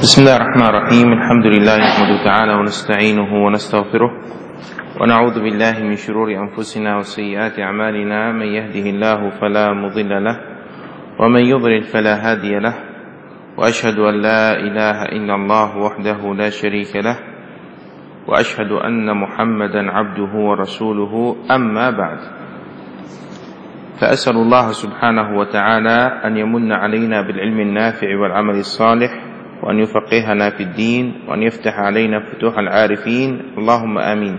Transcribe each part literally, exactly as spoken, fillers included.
بسم الله الرحمن الرحيم. الحمد لله نحمده تعالى ونستعينه ونستغفره ونعوذ بالله من شرور أنفسنا وسيئات أعمالنا. من يهده الله فلا مضل له ومن يضلل فلا هادي له، وأشهد أن لا إله إلا الله وحده لا شريك له، وأشهد أن محمدا عبده ورسوله. أما بعد، فأسأل الله سبحانه وتعالى أن يمن علينا بالعلم النافع والعمل الصالح، وأن يفقهنا في الدين، وأن يفتح علينا فتوح العارفين، اللهم آمين.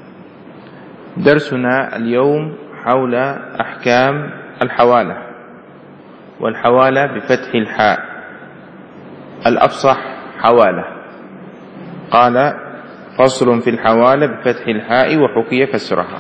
درسنا اليوم حول أحكام الحوالة، والحوالة بفتح الحاء، الأفصح حوالة. قال: فصل في الحوالة بفتح الحاء وحكي كسرها.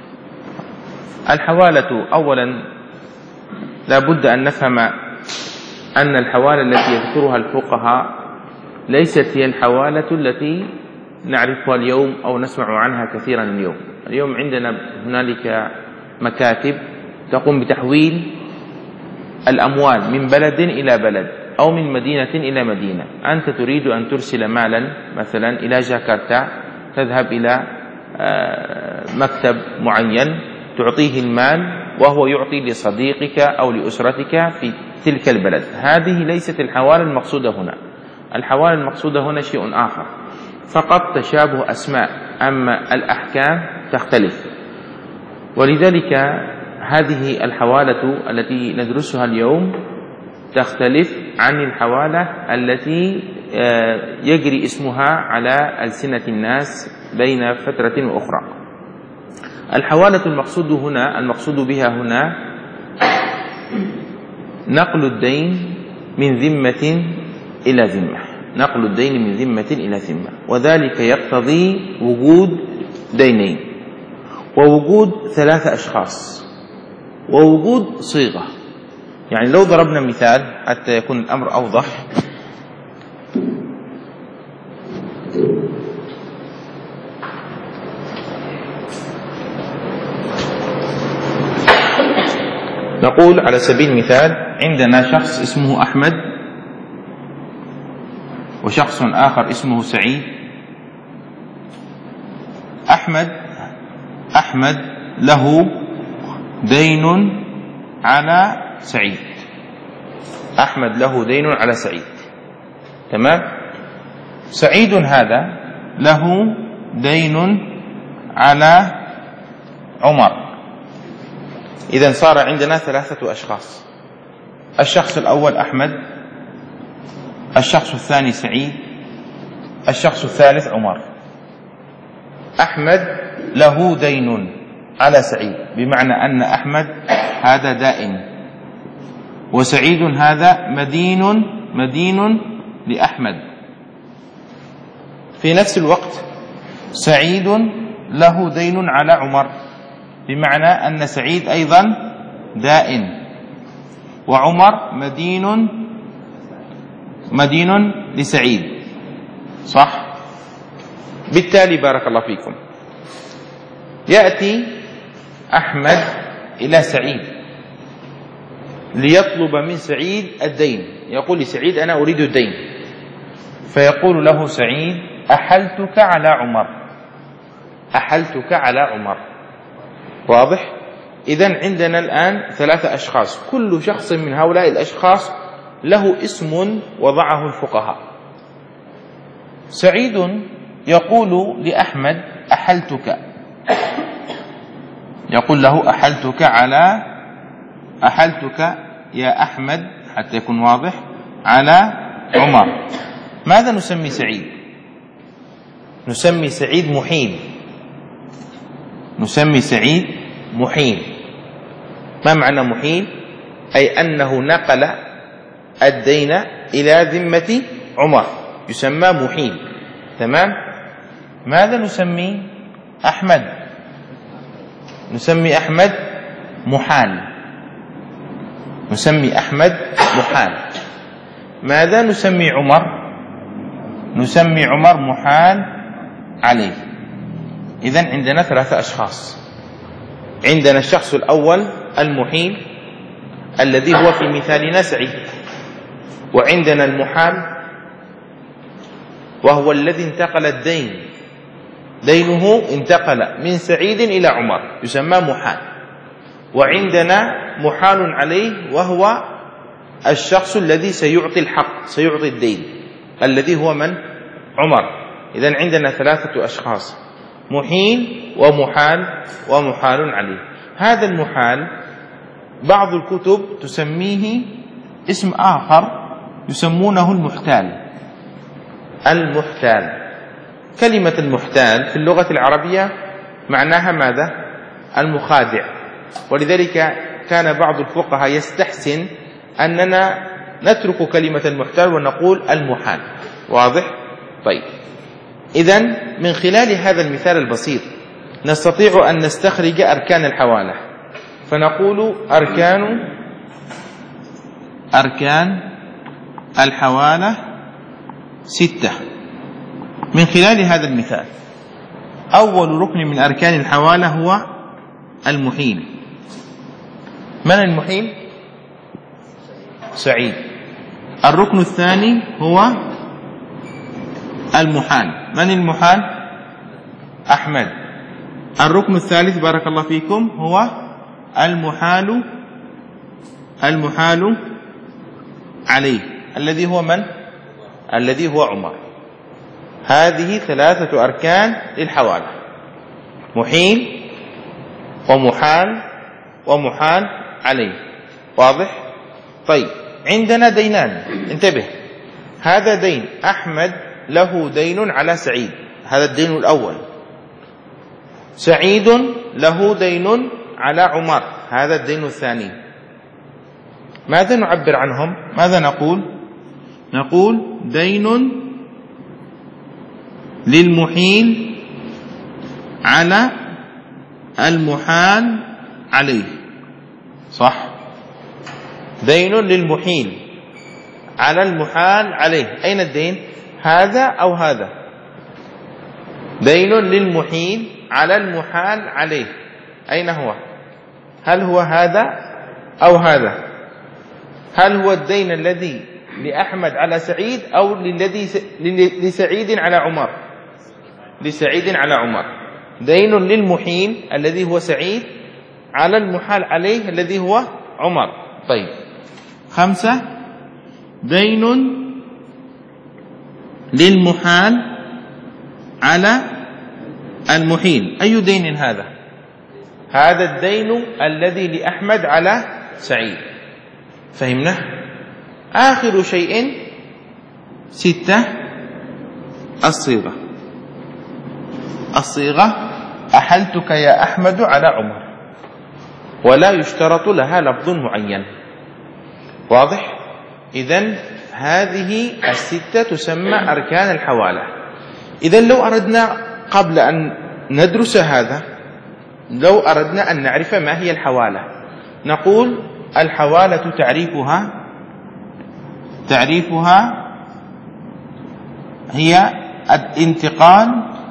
الحوالة أولا لا بد أن نفهم أن الحوالة التي يذكرها الفقهاء ليست هي الحوالة التي نعرفها اليوم أو نسمع عنها كثيرا اليوم. اليوم عندنا هنالك مكاتب تقوم بتحويل الأموال من بلد إلى بلد أو من مدينة إلى مدينة. أنت تريد أن ترسل مالا مثلا إلى جاكرتا، تذهب إلى مكتب معين تعطيه المال وهو يعطي لصديقك أو لأسرتك في تلك البلد. هذه ليست الحوالة المقصودة هنا. الحوالة المقصودة هنا شيء آخر، فقط تشابه أسماء، أما الأحكام تختلف. ولذلك هذه الحوالة التي ندرسها اليوم تختلف عن الحوالة التي يجري اسمها على ألسنة الناس بين فترة وأخرى. الحوالة المقصود هنا المقصود بها هنا نقل الدين من ذمة إلى ذمة، نقل الدين من ذمة إلى ذمة، وذلك يقتضي وجود دينين، ووجود ثلاثة أشخاص، ووجود صيغة. يعني لو ضربنا مثال حتى يكون الأمر أوضح، نقول على سبيل المثال عندنا شخص اسمه أحمد، وشخص آخر اسمه سعيد. أحمد أحمد له دين على سعيد، أحمد له دين على سعيد، تمام. سعيد هذا له دين على عمر. إذن صار عندنا ثلاثة أشخاص: الشخص الأول أحمد، الشخص الثاني سعيد، الشخص الثالث عمر. أحمد له دين على سعيد، بمعنى أن أحمد هذا دائن، وسعيد هذا مدين مدين لأحمد. في نفس الوقت سعيد له دين على عمر، بمعنى أن سعيد أيضا دائن، وعمر مدين مدين لسعيد، صح؟ بالتالي بارك الله فيكم، يأتي أحمد إلى سعيد ليطلب من سعيد الدين، يقول لسعيد: أنا أريد الدين. فيقول له سعيد: أحلتك على عمر، أحلتك على عمر. واضح؟ إذن عندنا الآن ثلاثة أشخاص، كل شخص من هؤلاء الأشخاص له اسم وضعه الفقهاء. سعيد يقول لأحمد: أحلتك، يقول له: أحلتك على أحلتك يا أحمد، حتى يكون واضح، على عمر. ماذا نسمي سعيد؟ نسمي سعيد محيل، نسمي سعيد محيل. ما معنى محيل؟ أي أنه نقل الدين إلى ذمة عمر، يسمى محيل، تمام. ماذا نسمي أحمد؟ نسمي أحمد محال، نسمي أحمد محال. ماذا نسمي عمر؟ نسمي عمر محال عليه. إذن عندنا ثلاثة أشخاص. عندنا الشخص الأول المحيل الذي هو في مثالنا سعيد، وعندنا المحال وهو الذي انتقل الدين، دينه انتقل من سعيد إلى عمر، يسمى محال. وعندنا محال عليه وهو الشخص الذي سيعطي الحق، سيعطي الدين، الذي هو من؟ عمر. إذن عندنا ثلاثة أشخاص، محيل ومحال ومحال عليه. هذا المحال بعض الكتب تسميه اسم آخر يسمونه المحتال. المحتال، كلمة المحتال في اللغة العربية معناها ماذا؟ المخادع. ولذلك كان بعض الفقهاء يستحسن أننا نترك كلمة المحتال ونقول المحال. واضح؟ طيب، إذن من خلال هذا المثال البسيط نستطيع أن نستخرج أركان الحوالة، فنقول أركان أركان الحوالة ستة من خلال هذا المثال. أول ركن من أركان الحوالة هو المحيل. من المحيل؟ سعيد. الركن الثاني هو المحال. من المحال؟ أحمد. الركن الثالث بارك الله فيكم هو المحال المحال عليه، الذي هو من؟ الذي هو عمر. هذه ثلاثة أركان للحوالة: محيل ومحال ومحال عليه. واضح؟ طيب، عندنا دينان، انتبه، هذا دين أحمد له دين على سعيد، هذا الدين الأول. سعيد له دين على عمر، هذا الدين الثاني. ماذا نعبر عنهم؟ ماذا نقول؟ نقول دين للمحيل على المحال عليه. صح؟ دين للمحيل على المحال عليه. أين الدين؟ هذا أو هذا؟ دين للمحيل على المحال عليه، أين هو؟ هل هو هذا أو هذا؟ هل هو الدين الذي لأحمد على سعيد أو للذي لسعيد على عمر؟ لسعيد على عمر. دين للمحيل الذي هو سعيد على المحال عليه الذي هو عمر. طيب، خمسة، دين للمحال على المحيل. أي دين هذا؟ هذا الدين الذي لأحمد على سعيد. فهمنا؟ آخر شيء ستة، الصيغة. الصيغة أحلتك يا أحمد على عمر، ولا يشترط لها لفظ معين. واضح؟ إذن هذه الستة تسمى أركان الحوالة. إذن لو أردنا قبل أن ندرس هذا، لو أردنا أن نعرف ما هي الحوالة، نقول الحوالة تعريفها تعريفها هي الانتقال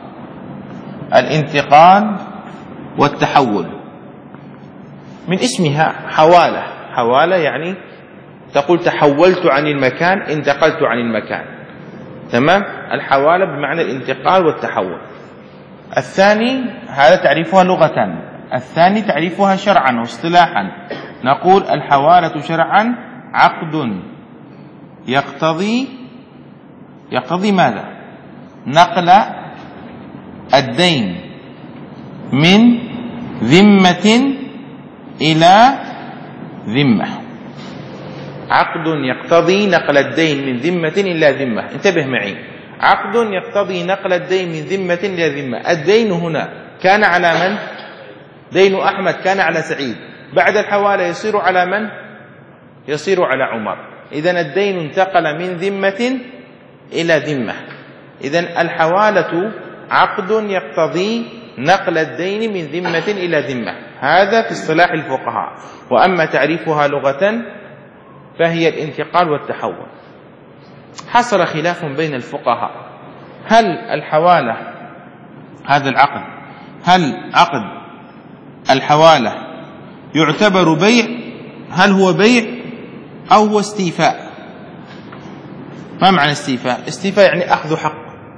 الانتقال والتحول. من اسمها حوالة، حوالة يعني تقول تحولت عن المكان، انتقلت عن المكان. تمام؟ الحوالة بمعنى الانتقال والتحول. الثاني، هذا تعريفها لغة. الثاني تعريفها شرعا واصطلاحا، نقول الحوالة شرعا عقد يقتضي يقتضي ماذا؟ نقل الدين من ذمة إلى ذمة. عقد يقتضي نقل الدين من ذمة إلى ذمة. انتبه معي، عقد يقتضي نقل الدين من ذمة إلى ذمة. الدين هنا كان على من؟ دين أحمد كان على سعيد، بعد الحوالة يصير على من؟ يصير على عمر. إذن الدين انتقل من ذمة إلى ذمة. إذن الحوالة عقد يقتضي نقل الدين من ذمة إلى ذمة، هذا في اصطلاح الفقهاء. وأما تعريفها لغة فهي الانتقال والتحول. حصل خلاف بين الفقهاء، هل الحوالة هذا العقد، هل عقد الحوالة يعتبر بيع؟ هل هو بيع أو هو استيفاء؟ ما معنى استيفاء؟ استيفاء يعني أخذ حق،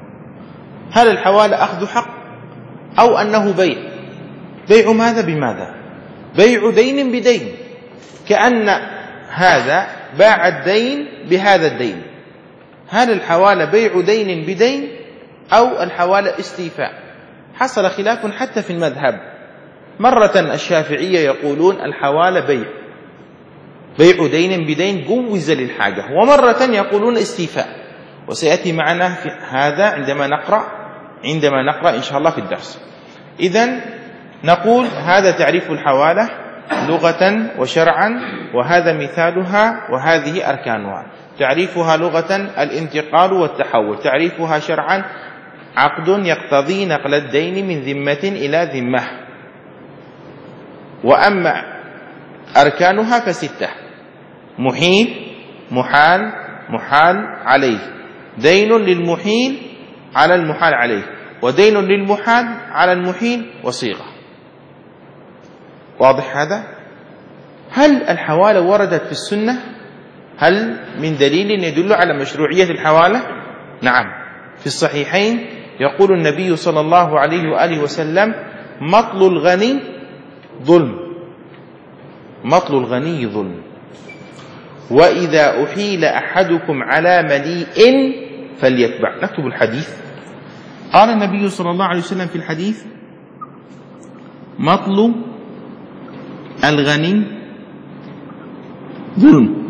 هل الحوالة أخذ حق أو أنه بيع؟ بيع ماذا بماذا؟ بيع دين بدين، كأن هذا باع الدين بهذا الدين. هل الحوالة بيع دين بدين أو الحوالة استيفاء؟ حصل خلاف حتى في المذهب. مرة الشافعية يقولون الحوالة بيع بيع دين بدين جوز للحاجة، ومرة يقولون استيفاء، وسيأتي معنا في هذا عندما نقرأ عندما نقرأ إن شاء الله في الدرس. إذن نقول هذا تعريف الحوالة لغة وشرعا، وهذا مثالها وهذه أركانها. تعريفها لغة الانتقال والتحول، تعريفها شرعا عقد يقتضي نقل الدين من ذمة إلى ذمة. وأما أركانها فستة: محيل، محال، محال عليه، دين للمحيل على المحال عليه، ودين للمحال على المحيل، وصيغة. واضح هذا؟ هل الحوالة وردت في السنة؟ هل من دليل يدل على مشروعية الحوالة؟ نعم، في الصحيحين يقول النبي صلى الله عليه وآله وسلم: مطل الغني ظلم، مطل الغني ظلم، وإذا أحيل أحدكم على مليء فليتبع. نكتب الحديث. قال النبي صلى الله عليه وسلم في الحديث: مطل الغني ظلم،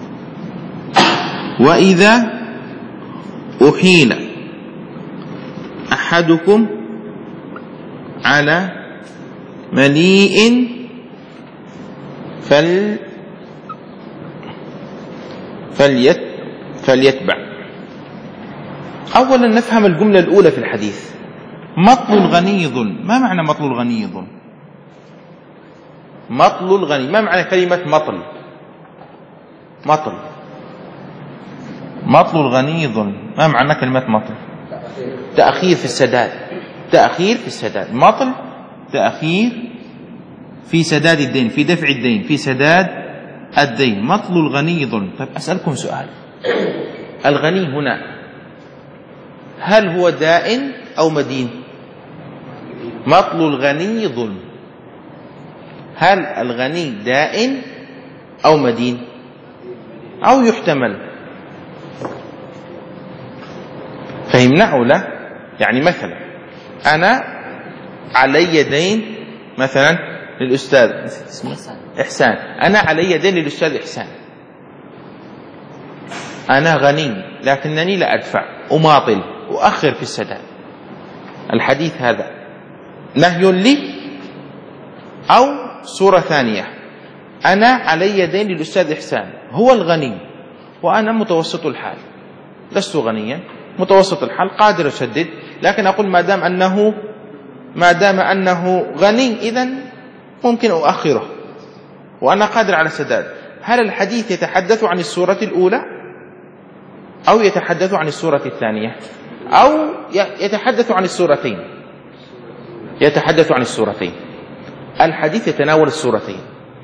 وإذا أحيل أحدكم على مليء فل فليت فليتبع. أولا نفهم الجملة الأولى في الحديث: مطل الغني ظلم. ما معنى مطل الغني ظلم؟ مطل الغني، ما معنى كلمة مطل؟ مطل مطل الغني ظلم، ما معنى كلمة مطل؟ تأخير في السداد، تأخير في السداد. مطل تأخير في سداد الدين، في دفع الدين، في سداد الدين. مطل الغني ظلم. طيب أسألكم سؤال: الغني هنا هل هو دائن أو مدين؟ مطل الغني ظلم، هل الغني دائن أو مدين أو يحتمل؟ فهمنا أو لا؟ يعني مثلا أنا علي دين مثلا للأستاذ إحسان، أنا علي دين للأستاذ إحسان، أنا غني لكنني لا أدفع، أماطل، أؤخر في السداد. الحديث هذا نهي لي أو صورة ثانية؟ أنا علي دين للأستاذ إحسان، هو الغني وأنا متوسط الحال، لست غنيا، متوسط الحال، قادر أسدد، لكن أقول ما دام أنه ما دام أنه غني إذن ممكن أؤخره وأنا قادر على السداد. هل الحديث يتحدث عن السورة الأولى أو يتحدث عن السورة الثانية أو يتحدث عن السورتين؟ يتحدث عن السورتين. الحديث يتناول السورتين،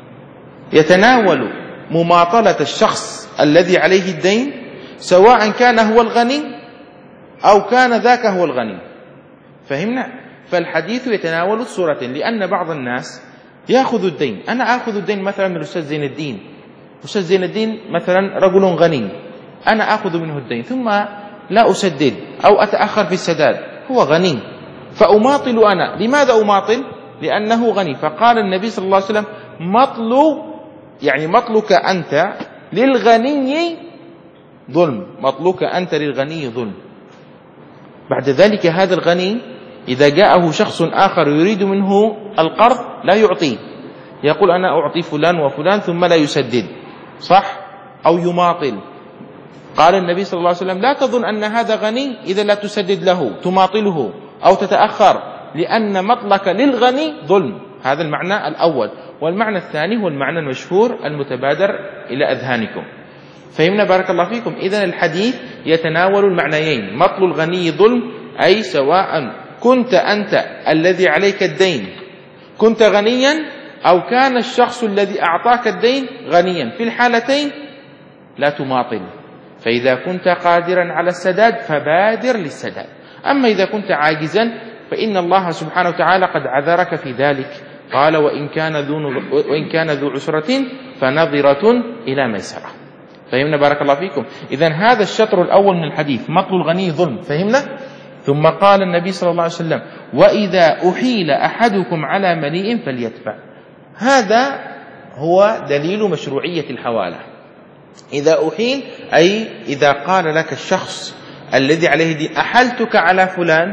يتناول مماطلة الشخص الذي عليه الدين سواء كان هو الغني أو كان ذاك هو الغني. فهمنا؟ فالحديث يتناول السورتين، لأن بعض الناس يأخذ الدين. أنا أخذ الدين مثلا من الأستاذ زين الدين، الأستاذ زين الدين مثلا رجل غني، أنا أخذ منه الدين ثم لا أسدد أو أتأخر في السداد، هو غني فأماطل. أنا لماذا أماطل؟ لأنه غني. فقال النبي صلى الله عليه وسلم: مطل، يعني مطلك أنت للغني ظلم، مطلك أنت للغني ظلم. بعد ذلك هذا الغني إذا جاءه شخص آخر يريد منه القرض لا يعطيه، يقول أنا أعطي فلان وفلان ثم لا يسدد، صح؟ أو يماطل. قال النبي صلى الله عليه وسلم: لا تظن أن هذا غني إذا لا تسدد له، تماطله أو تتأخر، لأن مطلك للغني ظلم. هذا المعنى الأول. والمعنى الثاني هو المعنى المشهور المتبادر إلى أذهانكم. فهمنا بارك الله فيكم؟ إذن الحديث يتناول المعنيين: مطل الغني ظلم، أي سواء كنت أنت الذي عليك الدين كنت غنيا أو كان الشخص الذي أعطاك الدين غنيا، في الحالتين لا تماطل. فإذا كنت قادرا على السداد فبادر للسداد، أما إذا كنت عاجزا فإن الله سبحانه وتعالى قد عذرك في ذلك. قال وإن كان ذو, وإن كان ذو عسرة فنظرة إلى ميسرة. فهمنا بارك الله فيكم؟ إذن هذا الشطر الأول من الحديث، مطل الغني ظلم. فهمنا؟ ثم قال النبي صلى الله عليه وسلم وإذا أحيل أحدكم على مليء فليتبع. هذا هو دليل مشروعية الحوالة. إذا أحيل أي إذا قال لك الشخص الذي عليه دين أحلتك على فلان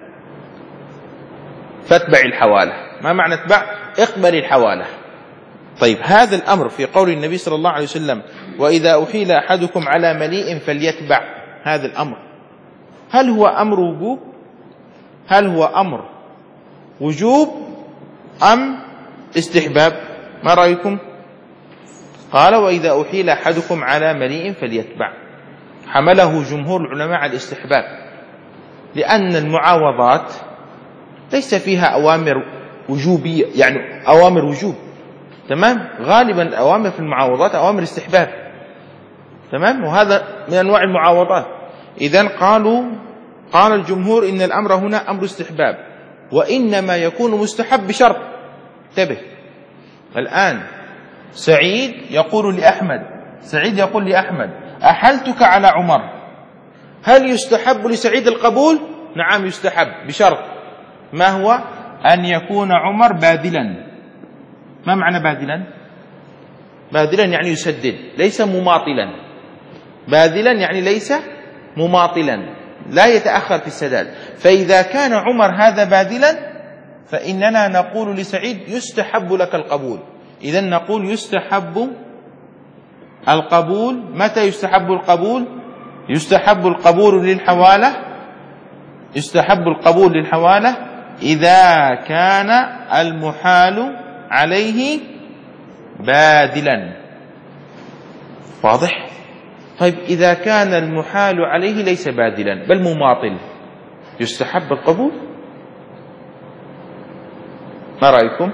فاتبع الحوالة. ما معنى اتبع؟ اقبل الحوالة. طيب هذا الأمر في قول النبي صلى الله عليه وسلم وإذا أحيل أحدكم على مليء فليتبع، هذا الأمر هل هو أمر وجوب؟ هل هو أمر وجوب أم استحباب؟ ما رأيكم؟ قال وإذا أحيل أحدكم على مليء فليتبع، حمله جمهور العلماء على الاستحباب، لأن المعاوضات ليس فيها أوامر وجوبية، يعني أوامر وجوب. تمام؟ غالبا الأوامر في المعاوضات أوامر استحباب. تمام؟ وهذا من أنواع المعاوضات. إذن قالوا قال الجمهور إن الأمر هنا أمر استحباب، وإنما يكون مستحب بشرط. انتبه الآن، سعيد يقول لأحمد سعيد يقول لأحمد أحلتك على عمر، هل يستحب لسعيد القبول؟ نعم يستحب بشرط. ما هو؟ أن يكون عمر باذلا. ما معنى باذلا؟ باذلا يعني يسدد، ليس مماطلا. باذلا يعني ليس مماطلا، لا يتأخر في السداد. فإذا كان عمر هذا باذلا فإننا نقول لسعيد يستحب لك القبول. إذن نقول يستحب القبول. متى يستحب القبول؟ يستحب القبول للحوالة يستحب القبول للحوالة إذا كان المحال عليه باذلا. واضح؟ طيب إذا كان المحال عليه ليس باذلا بل مماطل، يستحب القبول؟ ما رأيكم؟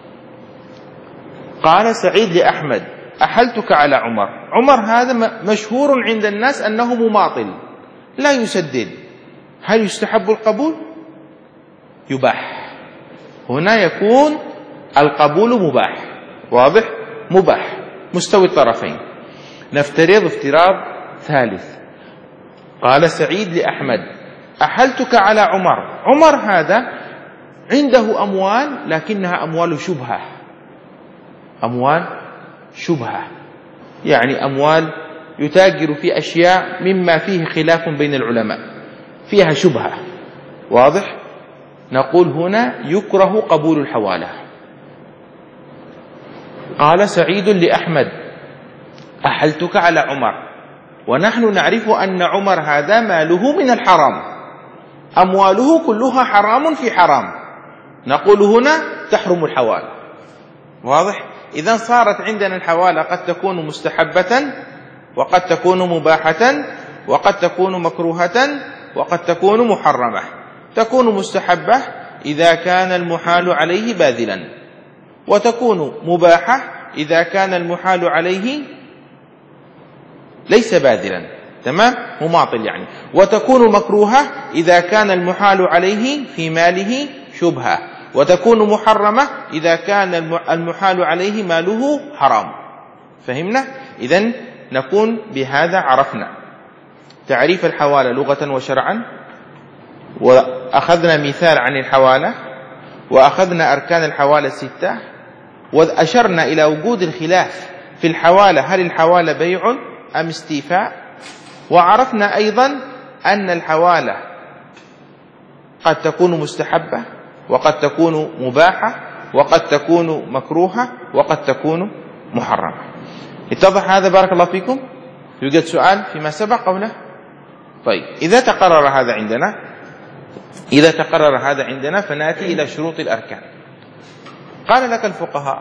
قال سعيد لأحمد أحلتك على عمر. عمر هذا مشهور عند الناس أنه مماطل لا يسدد، هل يستحب القبول؟ يباح. هنا يكون القبول مباح. واضح؟ مباح مستوي الطرفين. نفترض افتراض ثالث. قال سعيد لأحمد أحلتك على عمر. عمر هذا عنده أموال لكنها أموال شبهة. أموال شبهة يعني أموال يتاجر في أشياء مما فيه خلاف بين العلماء، فيها شبهة. واضح؟ نقول هنا يكره قبول الحوالة. قال سعيد لأحمد أحلتك على عمر، ونحن نعرف أن عمر هذا ماله من الحرام، أمواله كلها حرام في حرام، نقول هنا تحرم الحوالة. واضح؟ إذن صارت عندنا الحوالة قد تكون مستحبة، وقد تكون مباحة، وقد تكون مكروهة، وقد تكون محرمة. تكون مستحبة إذا كان المحال عليه باذلا، وتكون مباحة إذا كان المحال عليه ليس باذلا. تمام؟ مماطل يعني. وتكون مكروهة إذا كان المحال عليه في ماله شبهة، وتكون محرمة إذا كان المحال عليه ماله حرام. فهمنا؟ إذن نكون بهذا عرفنا تعريف الحوالة لغة وشرعا، وأخذنا مثال عن الحوالة، وأخذنا أركان الحوالة الستة، وأشرنا إلى وجود الخلاف في الحوالة، هل الحوالة بيع أم استيفاء؟ وعرفنا أيضا أن الحوالة قد تكون مستحبة، وقد تكون مباحة، وقد تكون مكروهة، وقد تكون محرمة. اتضح هذا بارك الله فيكم؟ يوجد سؤال فيما سبق أو لا؟ طيب إذا تقرر هذا عندنا إذا تقرر هذا عندنا فنأتي إلى شروط الأركان. قال لك الفقهاء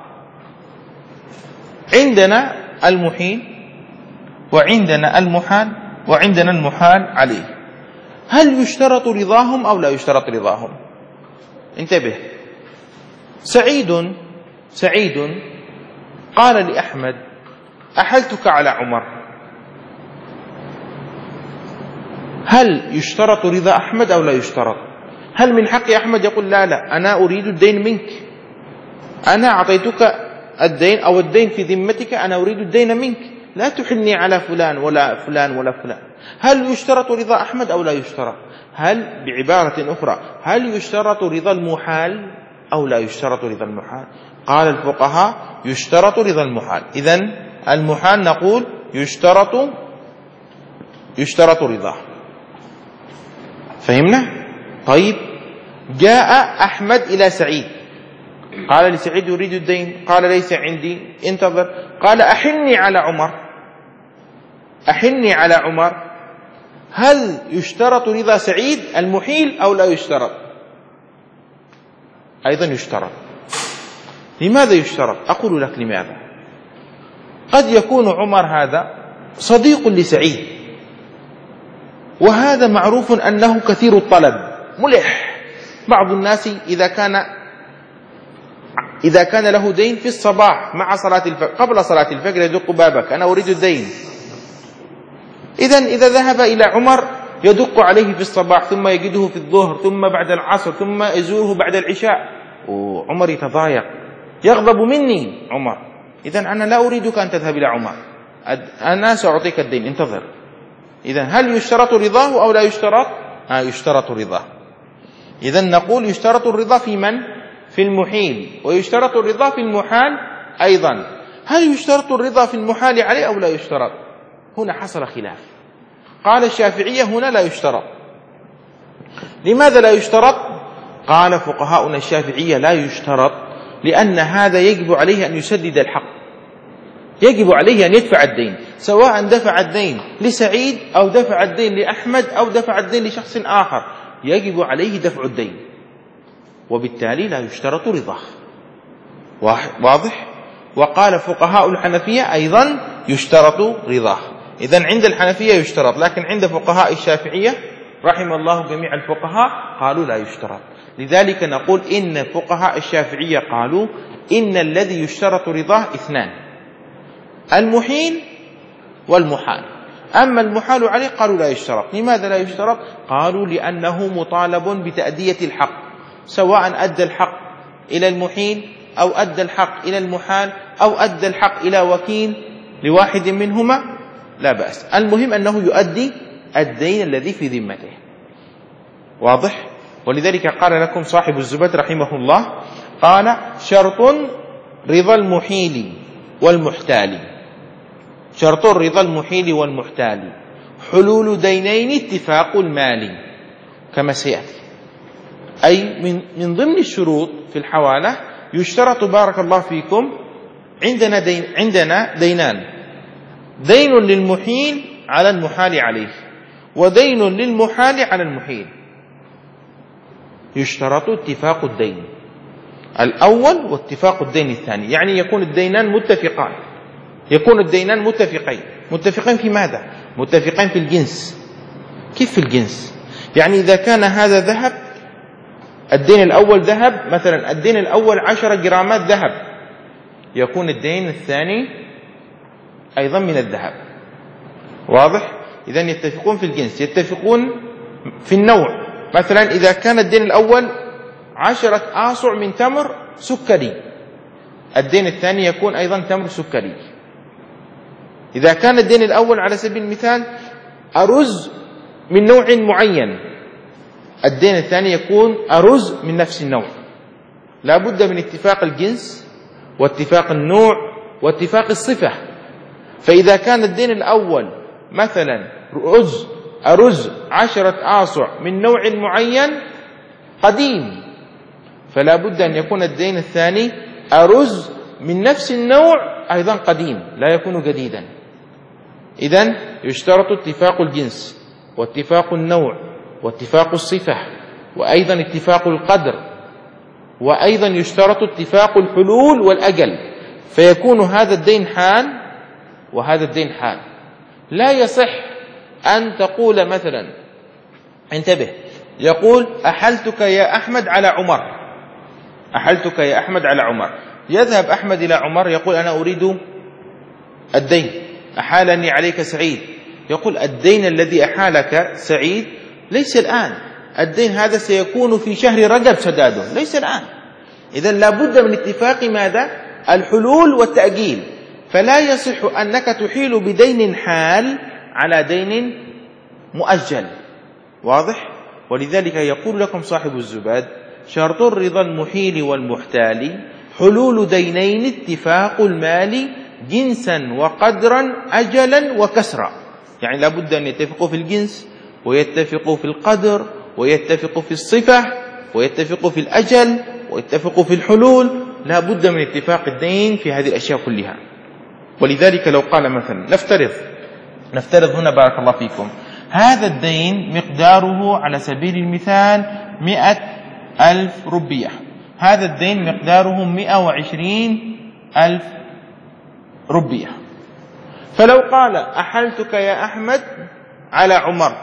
عندنا المحيل، وعندنا المحال، وعندنا المحال عليه، هل يشترط رضاهم أو لا يشترط رضاهم؟ انتبه. سعيد سعيد قال لأحمد أحلتك على عمر، هل يشترط رضا أحمد أو لا يشترط؟ هل من حق أحمد يقول لا لا أنا أريد الدين منك، أنا أعطيتك الدين أو الدين في ذمتك، أنا أريد الدين منك، لا تحلني على فلان ولا فلان ولا فلان. هل يشترط رضا أحمد أو لا يشترط؟ هل بعبارة أخرى هل يشترط رضا المحال أو لا يشترط رضا المحال؟ قال الفقهاء يشترط رضا المحال. إذن المحال نقول يشترط يشترط رضاه. فهمنا؟ طيب، جاء أحمد إلى سعيد قال لسعيد يريد الدين، قال ليس عندي، انتظر، قال أحني على عمر، أحني على عمر. هل يشترط رضا سعيد المحيل أو لا يشترط؟ أيضا يشترط. لماذا يشترط؟ أقول لك لماذا. قد يكون عمر هذا صديق لسعيد، وهذا معروف أنه كثير الطلب ملح. بعض الناس إذا كان إذا كان له دين في الصباح مع صلاة الفجر، قبل صلاة الفجر يدق بابك أنا أريد الدين. إذن إذا ذهب إلى عمر يدق عليه في الصباح، ثم يجده في الظهر، ثم بعد العصر، ثم يزوره بعد العشاء، وعمر يتضايق، يغضب مني عمر. إذن أنا لا أريدك أن تذهب إلى عمر، أنا سأعطيك الدين، انتظر. إذن هل يشترط رضاه أو لا يشترط؟ آه يشترط رضاه. إذن نقول يشترط الرضا في من؟ في المحيل، ويشترط الرضا في المحال أيضا. هل يشترط الرضا في المحال عليه أو لا يشترط؟ هنا حصل خلاف. قال الشافعية هنا لا يشترط. لماذا لا يشترط؟ قال فقهاؤنا الشافعية لا يشترط لأن هذا يجب عليه أن يسدد الحق، يجب عليه أن يدفع الدين، سواء دفع الدين لسعيد أو دفع الدين لأحمد أو دفع الدين لشخص آخر، يجب عليه دفع الدين، وبالتالي لا يشترط رضاه. واضح؟ وقال فقهاء الحنفية أيضا يشترط رضاه. إذن عند الحنفية يشترط، لكن عند فقهاء الشافعية رحم الله جميع الفقهاء قالوا لا يشترط. لذلك نقول إن فقهاء الشافعية قالوا إن الذي يشترط رضاه اثنان، المحيل والمحال. أما المحال عليه قالوا لا يشترط. لماذا لا يشترط؟ قالوا لأنه مطالب بتأدية الحق، سواء أدى الحق إلى المحيل أو أدى الحق إلى المحال أو أدى الحق إلى وكيل، لواحد منهما لا بأس، المهم أنه يؤدي الدين الذي في ذمته. واضح؟ ولذلك قال لكم صاحب الزبد رحمه الله، قال شرط رضا المحيل والمحتال، شرط رضا المحيل والمحتال حلول دينين اتفاق المال، كما سيأتي. أي من, من ضمن الشروط في الحوالة يشترط بارك الله فيكم عندنا دين عندنا دينان، دين للمحيل على المحال عليه، ودين للمحال على المحيل. يشترط اتفاق الدين الأول واتفاق الدين الثاني، يعني يكون الدينان متفقان، يكون الدينان متفقين. متفقين في ماذا؟ متفقين في الجنس. كيف في الجنس؟ يعني إذا كان هذا ذهب، الدين الأول ذهب مثلا، الدين الأول عشر جرامات ذهب، يكون الدين الثاني أيضا من الذهب. واضح؟ إذن يتفقون في الجنس، يتفقون في النوع. مثلا إذا كان الدين الأول عشرة آصع من تمر سكري، الدين الثاني يكون أيضا تمر سكري. إذا كان الدين الأول على سبيل المثال أرز من نوع معين، الدين الثاني يكون أرز من نفس النوع. لا بد من اتفاق الجنس واتفاق النوع واتفاق الصفة. فإذا كان الدين الأول مثلا رز أرز عشرة آصع من نوع معين قديم، فلا بد أن يكون الدين الثاني أرز من نفس النوع أيضا قديم، لا يكون جديدا. إذن يشترط اتفاق الجنس واتفاق النوع واتفاق الصفة، وأيضا اتفاق القدر، وأيضا يشترط اتفاق الحلول والأجل، فيكون هذا الدين حال وهذا الدين حال. لا يصح أن تقول مثلا، انتبه، يقول أحلتك يا أحمد على عمر، أحلتك يا أحمد على عمر، يذهب أحمد إلى عمر يقول أنا أريد الدين، أحالني عليك سعيد، يقول الدين الذي أحالك سعيد ليس الآن، الدين هذا سيكون في شهر رجب سداده، ليس الآن. إذن لا بد من اتفاق ماذا؟ الحلول والتأجيل. فلا يصح أنك تحيل بدين حال على دين مؤجل. واضح؟ ولذلك يقول لكم صاحب الزباد: شرط الرضا المحيل والمحتال حلول دينين اتفاق المال جنسا وقدرا أجلا وكسرا. يعني لا بد أن يتفقوا في الجنس، ويتفقوا في القدر، ويتفقوا في الصفة، ويتفقوا في الأجل، ويتفقوا في الحلول. لا بد من اتفاق الدين في هذه الأشياء كلها. ولذلك لو قال مثلا، نفترض نفترض هنا بارك الله فيكم، هذا الدين مقداره على سبيل المثال مئة ألف ربية، هذا الدين مقداره مئة وعشرين ألف ربية. فلو قال: أحلتك يا أحمد على عمر،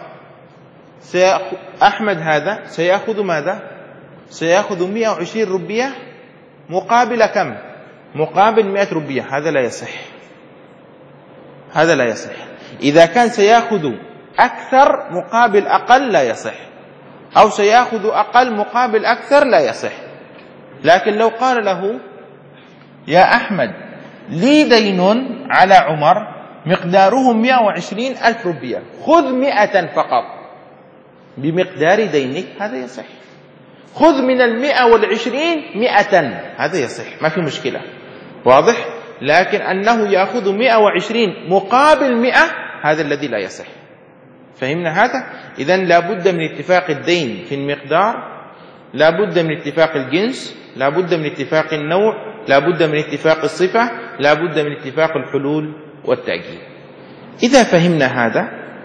أحمد هذا سيأخذ ماذا؟ سيأخذ مئة وعشرين ربية مقابل كم؟ مقابل مئة ربية. هذا لا يصح، هذا لا يصح. إذا كان سيأخذ أكثر مقابل أقل لا يصح، أو سيأخذ أقل مقابل أكثر لا يصح. لكن لو قال له: يا أحمد لي دين على عمر مقداره مئة وعشرين ألف ربية، خذ مئة فقط بمقدار دينك، هذا يصح. خذ من المئة والعشرين مئة، هذا يصح، ما في مشكلة. واضح؟ لكن أنه يأخذ مئة وعشرين مقابل مئة، هذا الذي لا يصح. فهمنا هذا؟ إذن لا بد من اتفاق الدين في المقدار، لا بد من اتفاق الجنس، لا بد من اتفاق النوع، لا بد من اتفاق الصفة، لا بد من اتفاق الحلول والتأجيل. إذا فهمنا هذا،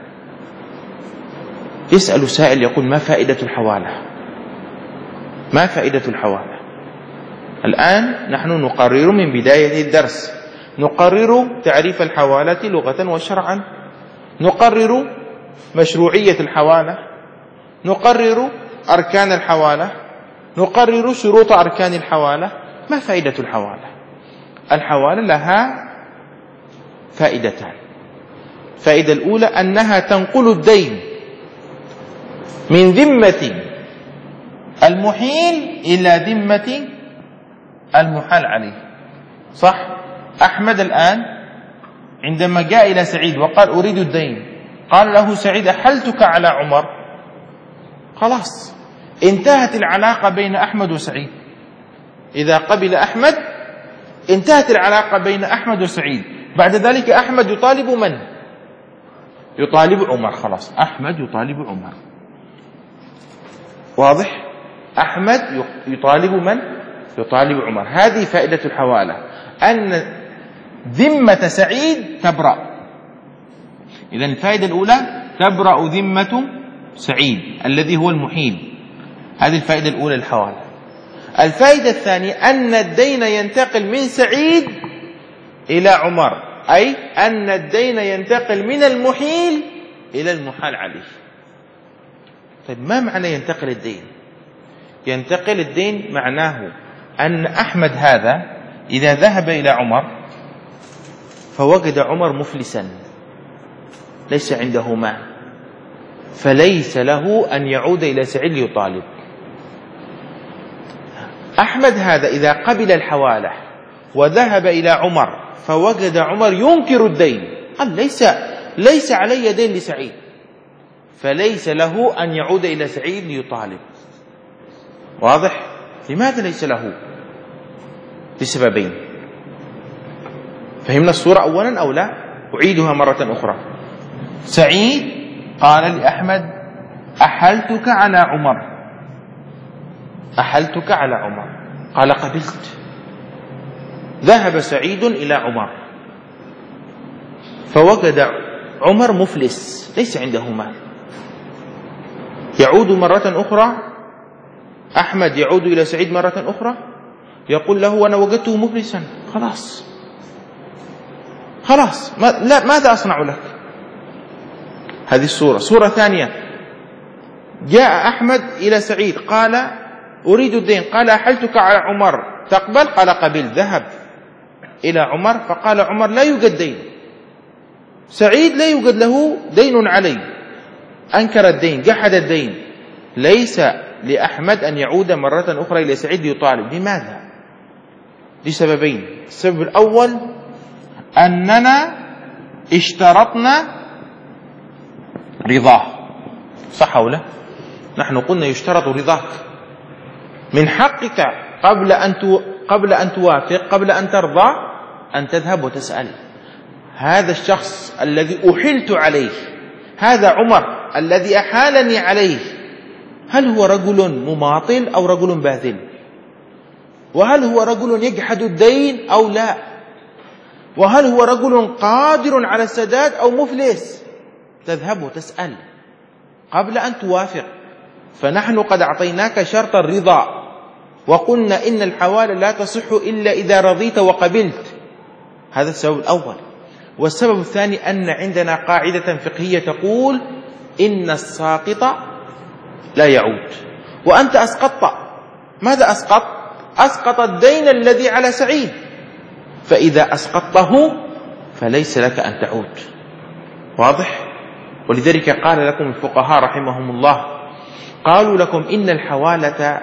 يسأل سائل يقول: ما فائدة الحوالة؟ ما فائدة الحوالة؟ الآن نحن نقرر من بداية الدرس، نقرر تعريف الحوالة لغة وشرعا، نقرر مشروعية الحوالة، نقرر أركان الحوالة، نقرر شروط أركان الحوالة. ما فائدة الحوالة؟ الحوالة لها فائدتان. فائدة الأولى أنها تنقل الدين من ذمة المحيل إلى ذمة المحال عليه. صح؟ أحمد الآن عندما جاء إلى سعيد وقال: أريد الدين، قال له سعيد: أحلتك على عمر، خلاص انتهت العلاقة بين أحمد وسعيد. إذا قبل أحمد انتهت العلاقة بين أحمد وسعيد. بعد ذلك أحمد يطالب من؟ يطالب عمر. خلاص أحمد يطالب عمر. واضح؟ أحمد يطالب من؟ يطالب عمر. هذه فائدة الحوالة، أن ذمة سعيد تبرأ. إذن الفائدة الأولى: تبرأ ذمة سعيد الذي هو المحيل. هذه الفائدة الأولى للحوالة. الفائدة الثانية أن الدين ينتقل من سعيد إلى عمر، أي أن الدين ينتقل من المحيل إلى المحال عليه. طيب ما معنى ينتقل الدين؟ ينتقل الدين معناه أن أحمد هذا إذا ذهب إلى عمر فوجد عمر مفلسا ليس عنده مال، فليس له أن يعود إلى سعيد ليطالب. أحمد هذا إذا قبل الحوالة وذهب إلى عمر فوجد عمر ينكر الدين، قال: ليس ليس علي دين لسعيد، فليس له أن يعود إلى سعيد ليطالب. واضح؟ لماذا ليس له؟ لسببين. فهمنا الصورة أولا أو لا؟ أعيدها مرة أخرى. سعيد قال لأحمد: أحلتك على عمر، أحلتك على عمر، قال: قبلت. ذهب سعيد إلى عمر فوجد عمر مفلس ليس عنده مال. يعود مرة أخرى، أحمد يعود إلى سعيد مرة أخرى يقول له: وأنا وجدته مفلسا، خلاص خلاص ما لا ماذا أصنع لك؟ هذه الصورة. صورة ثانية: جاء أحمد إلى سعيد قال: أريد الدين، قال: أحلتك على عمر، تقبل؟ قال: قبل. ذهب إلى عمر فقال عمر: لا يوجد دين. سعيد لا يوجد له دين عليه، أنكر الدين، جحد الدين، ليس لأحمد أن يعود مرة أخرى إلى سعيد ليطالب. لماذا؟ لسببين. السبب الأول أننا اشترطنا رضاه، صح أو لا؟ نحن قلنا يشترط رضاك، من حقك قبل أن قبل أن توافق، قبل أن ترضى، أن تذهب وتسأل هذا الشخص الذي أحلت عليه، هذا عمر الذي أحالني عليه، هل هو رجل مماطل أو رجل باذل؟ وهل هو رجل يجحد الدين أو لا؟ وهل هو رجل قادر على السداد أو مفلس؟ تذهب وتسأل قبل أن توافق. فنحن قد أعطيناك شرط الرضا، وقلنا إن الحوالة لا تصح إلا إذا رضيت وقبلت. هذا السبب الأول. والسبب الثاني أن عندنا قاعدة فقهية تقول إن الساقط لا يعود، وأنت أسقطت. ماذا أسقط؟ أسقط الدين الذي على سعيد، فإذا أسقطته فليس لك أن تعود. واضح؟ ولذلك قال لكم الفقهاء رحمهم الله، قالوا لكم إن الحوالة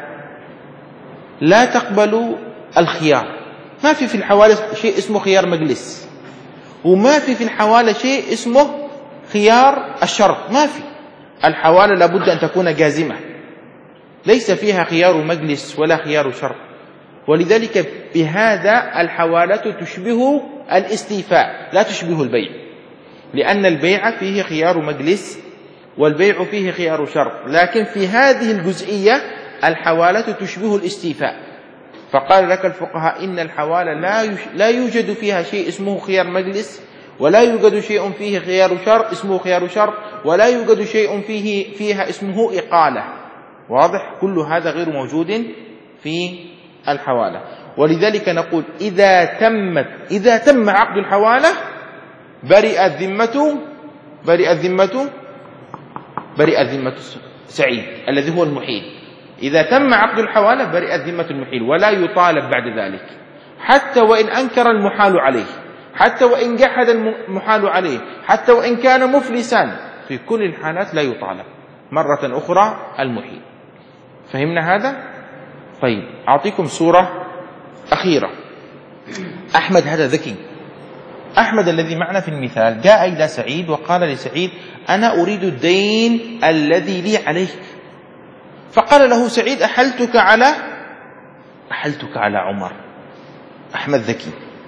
لا تقبل الخيار. ما في في الحوالة شيء اسمه خيار مجلس، وما في في الحوالة شيء اسمه خيار الشرط، ما في. الحوالة لابد أن تكون جازمة، ليس فيها خيار مجلس ولا خيار شرط. ولذلك بهذا الحوالة تشبه الاستيفاء لا تشبه البيع، لأن البيع فيه خيار مجلس والبيع فيه خيار شرط، لكن في هذه الجزئية الحوالة تشبه الاستيفاء. فقال لك الفقهاء إن الحوالة لا لا يوجد فيها شيء اسمه خيار مجلس، ولا يوجد شيء فيه خيار شرط اسمه خيار شرط، ولا يوجد شيء فيه فيها اسمه إقالة. واضح؟ كل هذا غير موجود في الحوالة. ولذلك نقول إذا تمت إذا تم عقد الحوالة برئ الذمة برئ الذمة برئ الذمة سعيد الذي هو المحيل. إذا تم عقد الحوالة برئ الذمة المحيل، ولا يطالب بعد ذلك، حتى وإن أنكر المحال عليه، حتى وإن جحد المحال عليه، حتى وإن كان مفلسا، في كل الحالات لا يطالب مرة أخرى المحيل. فهمنا هذا؟ طيب أعطيكم صورة أخيرة. أحمد هذا ذكي. أحمد الذي معنا في المثال جاء إلى سعيد وقال لسعيد أنا أريد الدين الذي لي عليك. فقال له سعيد أحلتك على أحلتك على عمر. أحمد ذكي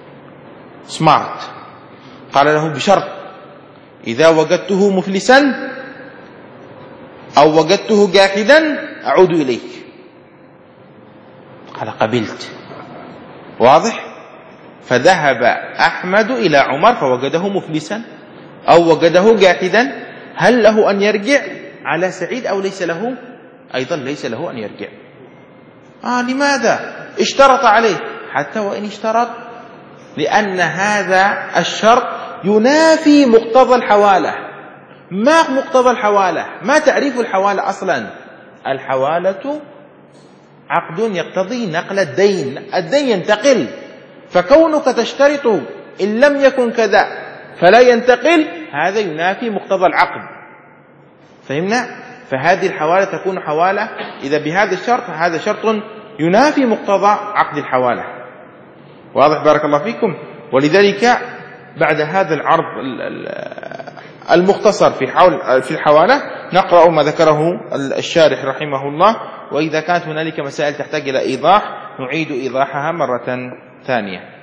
سمارت، قال له بشرط إذا وجدته مفلسا أو وجدته جاحدا أعود إليك. قال قبلت. واضح؟ فذهب أحمد إلى عمر فوجده مفلسا أو وجده جاحدا، هل له أن يرجع على سعيد أو ليس له؟ أيضا ليس له أن يرجع. آه لماذا؟ اشترط عليه. حتى وإن اشترط، لأن هذا الشرط ينافي مقتضى الحوالة. ما مقتضى الحوالة؟ ما تعريف الحوالة أصلا؟ الحوالة عقد يقتضي نقل الدين، الدين ينتقل، فكونك تشترط إن لم يكن كذا فلا ينتقل، هذا ينافي مقتضى العقد. فهمنا؟ فهذه الحوالة تكون حوالة إذا بهذا الشرط، هذا شرط ينافي مقتضى عقد الحوالة. واضح؟ بارك الله فيكم. ولذلك بعد هذا العرض المختصر في حول في الحوالة نقرأ ما ذكره الشارح رحمه الله، وإذا كانت هنالك مسائل تحتاج إلى إيضاح نعيد إيضاحها مرة ثانية.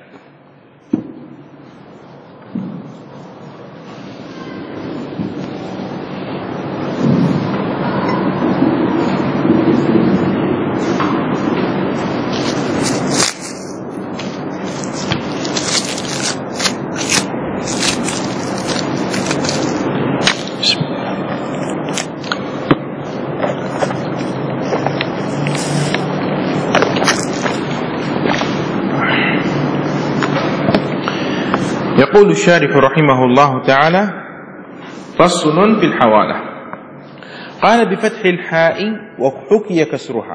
يقول الشارح رحمه الله تعالى: فصل في الحوالة. قال بفتح الحاء وحكي كسرها،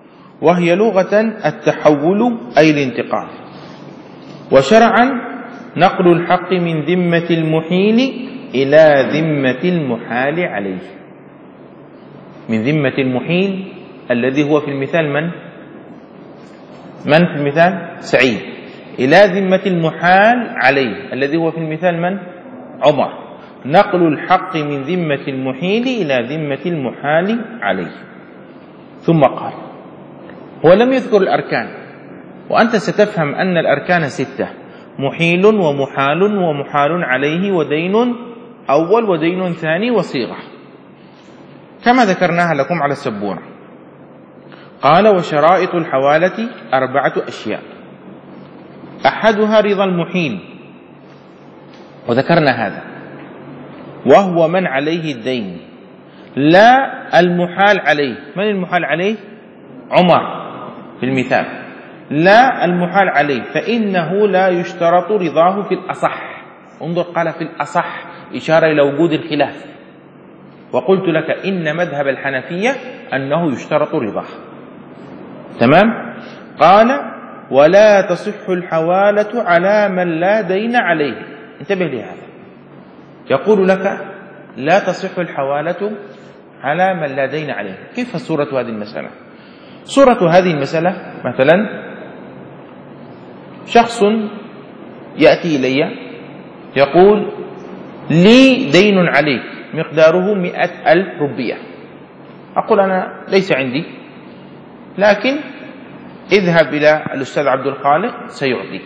وهي لغة التحول أي الانتقال، وشرعا نقل الحق من ذمة المحيل إلى ذمة المحال عليه. من ذمة المحيل الذي هو في المثال من؟ من في المثال؟ سعيد. إلى ذمة المحال عليه الذي هو في المثال من؟ عمر. نقل الحق من ذمة المحيل إلى ذمة المحال عليه. ثم قال هو لم يذكر الأركان، وأنت ستفهم أن الأركان ستة: محيل ومحال ومحال عليه ودين أول ودين ثاني وصيغة، كما ذكرناها لكم على السبورة. قال: وشرائط الحوالة أربعة أشياء، أحدها رضا المحيل، وذكرنا هذا، وهو من عليه الدين لا المحال عليه. من المحال عليه؟ عمر في المثال. لا المحال عليه، فإنه لا يشترط رضاه في الأصح. انظر، قال في الأصح، إشارة إلى وجود الخلاف. وقلت لك إن مذهب الحنفية أنه يشترط رضاه. تمام؟ قال: ولا تصح الحوالة على من لا دين عليه. انتبه لهذا، يقول لك لا تصح الحوالة على من لا دين عليه. كيف صورة هذه المسألة؟ صورة هذه المسألة مثلا شخص يأتي إلي يقول: لي دين عليك مقداره مئة ألف ربية. أقول: أنا ليس عندي، لكن اذهب إلى الأستاذ عبد الخالق سيعطيك.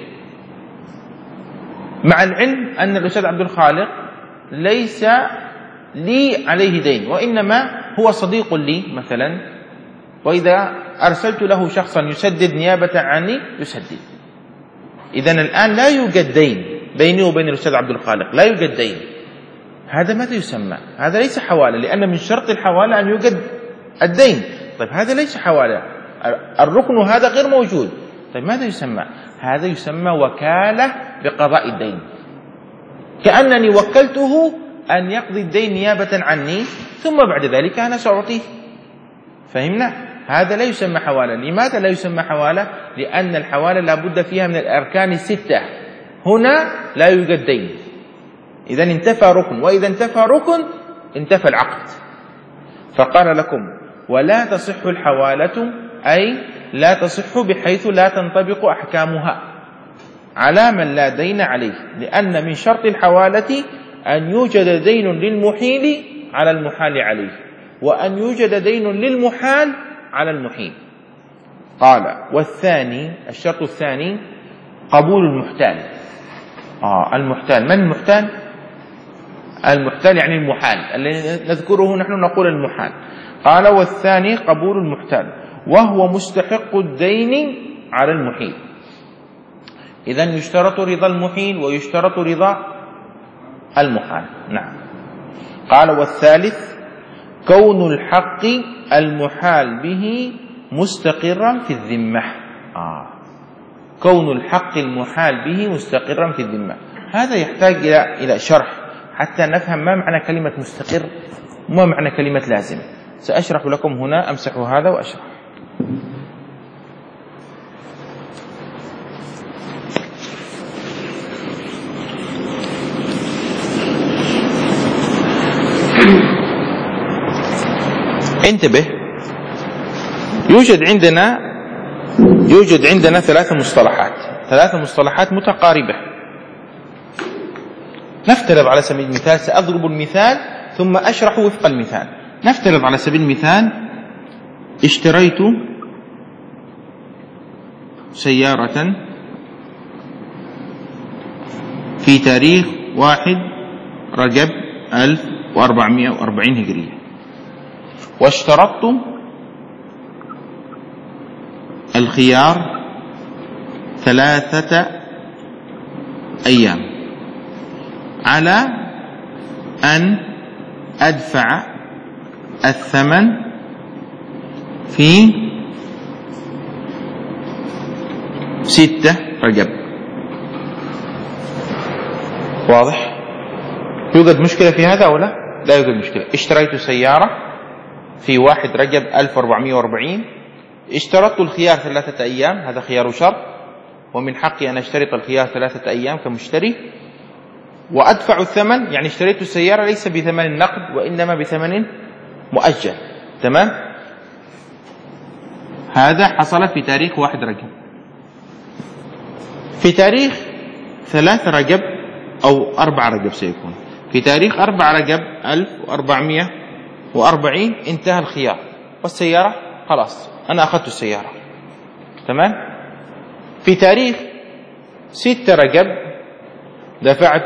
مع العلم أن الأستاذ عبد الخالق ليس لي عليه دين، وإنما هو صديق لي مثلا، وإذا أرسلت له شخصا يسدد نيابة عني يسدد. إذن الآن لا يوجد دين بيني وبين الأستاذ عبد الخالق، لا يوجد دين. هذا ماذا يسمى؟ هذا ليس حوالة، لأن من شرط الحوالة أن يوجد الدين. طيب هذا ليس حوالة، الركن هذا غير موجود. طيب ماذا يسمى؟ هذا يسمى وكالة بقضاء الدين، كأنني وكلته أن يقضي الدين نيابة عني، ثم بعد ذلك أنا سأعطيه. فهمنا؟ هذا لا يسمى حوالة. لماذا لا يسمى حوالة؟ لأن الحوالة لا بد فيها من الأركان الستة. هنا لا يوجد دين، إذا انتفى ركن، وإذا انتفى ركن انتفى العقد. فقال لكم: ولا تصح الحوالة، أي لا تصح بحيث لا تنطبق أحكامها على من لا دين عليه، لأن من شرط الحوالة أن يوجد دين للمحيل على المحال عليه، وأن يوجد دين للمحال على المحيل. قال: والثاني، الشرط الثاني قبول المحتال. آه المحتال، من المحتال؟ المحتال يعني المحال الذي نذكره نحن نقول المحال. قال: والثاني قبول المحتال، وهو مستحق الدين على المحيل. إذن يشترط رضا المحيل ويشترط رضا المحال. نعم. قال: والثالث كون الحق المحال به مستقرا في الذمة. آه. كون الحق المحال به مستقرا في الذمة، هذا يحتاج إلى إلى شرح حتى نفهم ما معنى كلمة مستقر وما معنى كلمة لازم. سأشرح لكم هنا، أمسح هذا وأشرح. انتبه، يوجد عندنا يوجد عندنا ثلاث مصطلحات ثلاث مصطلحات متقاربة. نفترض على سبيل المثال، سأضرب المثال ثم أشرح وفق المثال. نفترض على سبيل المثال اشتريت سيارة في تاريخ واحد رجب ألف وأربعمائة وأربعين هجرية، واشترطت الخيار ثلاثة أيام على أن أدفع الثمن في ستة رجب. واضح؟ يوجد مشكلة في هذا أو لا؟ لا يوجد مشكلة. اشتريت سيارة في واحد رجب ألف وأربعمائة وأربعين، اشترطت الخيار ثلاثة أيام، هذا خيار شرط، ومن حقي أن أشترط الخيار ثلاثة أيام كمشتري، وأدفع الثمن، يعني اشتريت السيارة ليس بثمن نقد وإنما بثمن مؤجل. تمام؟ هذا حصل في تاريخ واحد رجب. في تاريخ ثلاث رجب أو أربع رجب سيكون، في تاريخ أربع رجب ألف وأربعمائة وأربعين انتهى الخيار والسيارة خلاص أنا أخذت السيارة. تمام؟ في تاريخ ستة رجب دفعت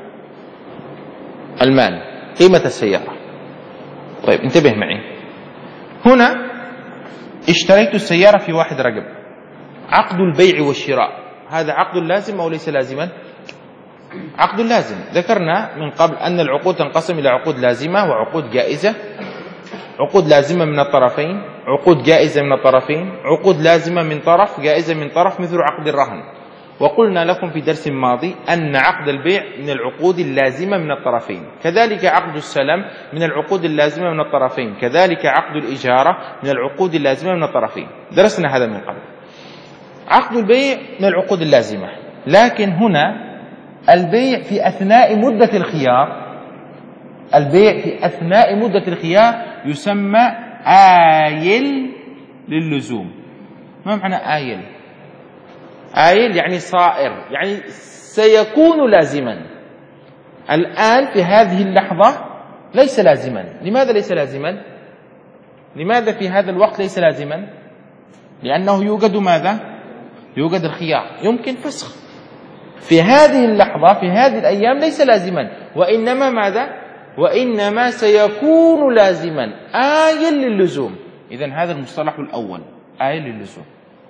المال قيمة السيارة. طيب انتبه معي، هنا اشتريت السيارة في واحد رجب، عقد البيع والشراء هذا عقد لازم أو ليس لازما؟ عقد لازم. ذكرنا من قبل أن العقود تنقسم إلى عقود لازمة وعقود جائزة. عقود لازمة من الطرفين، عقود جائزة من الطرفين، عقود لازمة من طرف، جائزة من طرف، مثل عقد الرهن. وقلنا لكم في درس ماضي أن عقد البيع من العقود اللازمة من الطرفين، كذلك عقد السلم من العقود اللازمة من الطرفين، كذلك عقد الإجارة من العقود اللازمة من الطرفين. درسنا هذا من قبل. عقد البيع من العقود اللازمة، لكن هنا البيع في أثناء مدة الخيار، البيع في أثناء مدة الخيار يسمى آيل للزوم. ما معنى آيل؟ آيل يعني صائر، يعني سيكون لازما. الآن في هذه اللحظة ليس لازما. لماذا ليس لازما؟ لماذا في هذا الوقت ليس لازما؟ لأنه يوجد ماذا؟ يوجد الخيار، يمكن فسخ. في هذه اللحظة في هذه الأيام ليس لازما، وإنما ماذا؟ وإنما سيكون لازما، آيل للزوم. إذن هذا المصطلح الأول، آيل للزوم.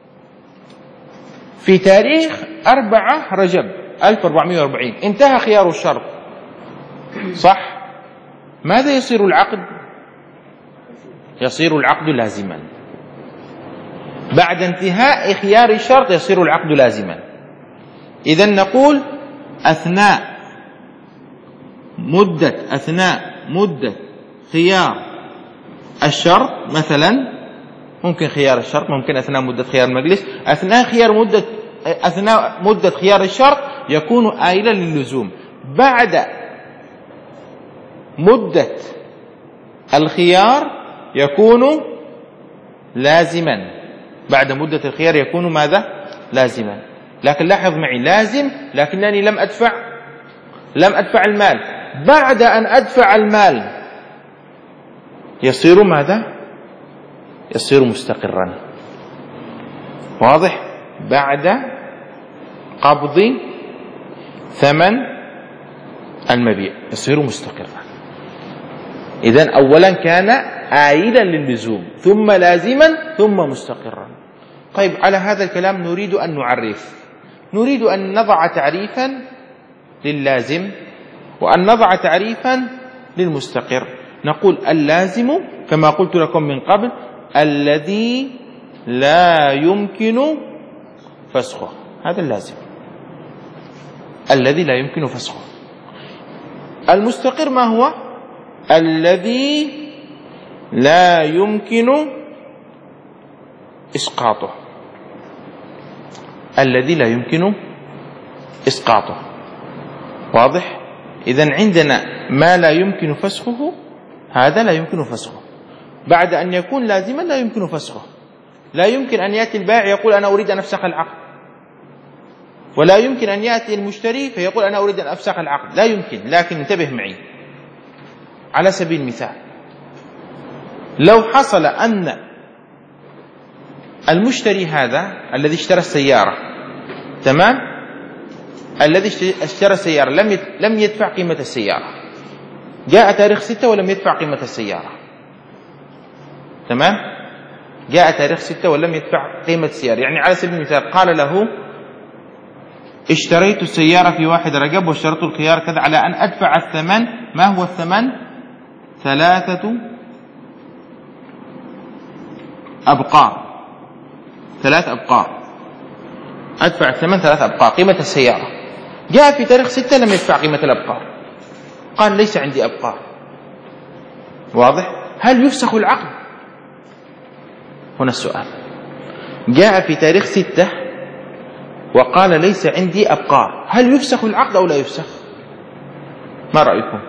في تاريخ أربعة رجب ألف وأربعمائة وأربعين انتهى خيار الشرط، صح؟ ماذا يصير العقد؟ يصير العقد لازما. بعد انتهاء خيار الشرط يصير العقد لازما. إذن نقول أثناء مدة أثناء مدة خيار الشرط، مثلا ممكن خيار الشرط، ممكن أثناء مدة خيار المجلس، أثناء خيار مدة أثناء مدة خيار الشرط يكون آيلا للزوم. بعد مدة الخيار يكون لازما. بعد مدة الخيار يكون ماذا؟ لازما. لكن لاحظ معي، لازم لكنني لم أدفع لم أدفع المال. بعد أن أدفع المال يصير ماذا؟ يصير مستقرا. واضح؟ بعد قبض ثمن المبيع يصير مستقرا. إذن أولا كان آيلا للزوم، ثم لازما، ثم مستقرا. طيب، على هذا الكلام نريد أن نعرف، نريد أن نضع تعريفا لللازم وأن نضع تعريفا للمستقر. نقول اللازم كما قلت لكم من قبل الذي لا يمكن فسخه، هذا اللازم الذي لا يمكن فسخه. المستقر ما هو؟ الذي لا يمكن إسقاطه، الذي لا يمكن إسقاطه. واضح؟ إذن عندنا ما لا يمكن فسخه، هذا لا يمكن فسخه. بعد أن يكون لازما لا يمكن فسخه. لا يمكن أن يأتي البائع يقول أنا أريد أن أفسخ العقد، ولا يمكن أن يأتي المشتري فيقول أنا أريد أن أفسخ العقد، لا يمكن. لكن انتبه معي، على سبيل المثال، لو حصل أن المشتري هذا الذي اشترى السيارة، تمام، الذي اشترى السيارة لم لم يدفع قيمة السيارة، جاء تاريخ ستة ولم يدفع قيمة السيارة، تمام، جاء تاريخ ستة ولم يدفع قيمة السيارة. يعني على سبيل المثال قال له اشتريت السيارة في واحد رجب واشتريت الخيار كذا على أن أدفع الثمن. ما هو الثمن؟ ثلاثة أبقار، ثلاث أبقار، أدفع الثمن ثلاث أبقار قيمة السيارة. جاء في تاريخ ستة لم يدفع قيمة الأبقار، قال ليس عندي أبقار. واضح؟ هل يفسخ العقد؟ هنا السؤال. جاء في تاريخ ستة وقال ليس عندي أبقار، هل يفسخ العقد أو لا يفسخ؟ ما رأيكم؟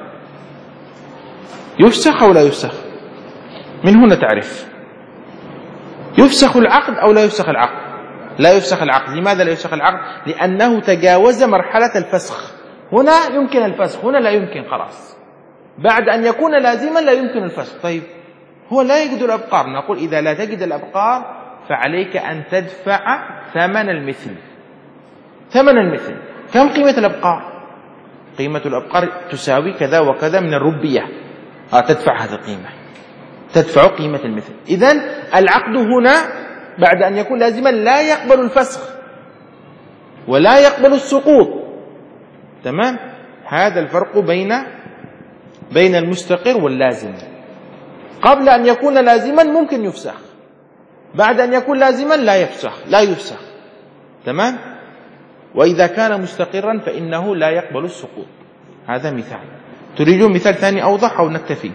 يفسخ أو لا يفسخ؟ من هنا تعرف يفسخ العقد أو لا يفسخ العقد. لا يفسخ العقد. لماذا لا يفسخ العقد؟ لأنه تجاوز مرحلة الفسخ. هنا يمكن الفسخ، هنا لا يمكن، خلاص. بعد أن يكون لازما لا يمكن الفسخ. طيب هو لا يجد الأبقار، نقول إذا لا تجد الأبقار فعليك أن تدفع ثمن المثل. ثمن المثل كم قيمة الأبقار؟ قيمة الأبقار تساوي كذا وكذا من الربية، تدفع هذه القيمة، تدفع قيمة المثل. إذن العقد هنا بعد أن يكون لازما لا يقبل الفسخ ولا يقبل السقوط. تمام؟ هذا الفرق بين بين المستقر واللازم. قبل أن يكون لازما ممكن يفسخ، بعد أن يكون لازما لا يفسخ لا يفسخ. تمام؟ وإذا كان مستقرا فإنه لا يقبل السقوط. هذا مثال. تريدون مثال ثاني أوضح أو نكتفي؟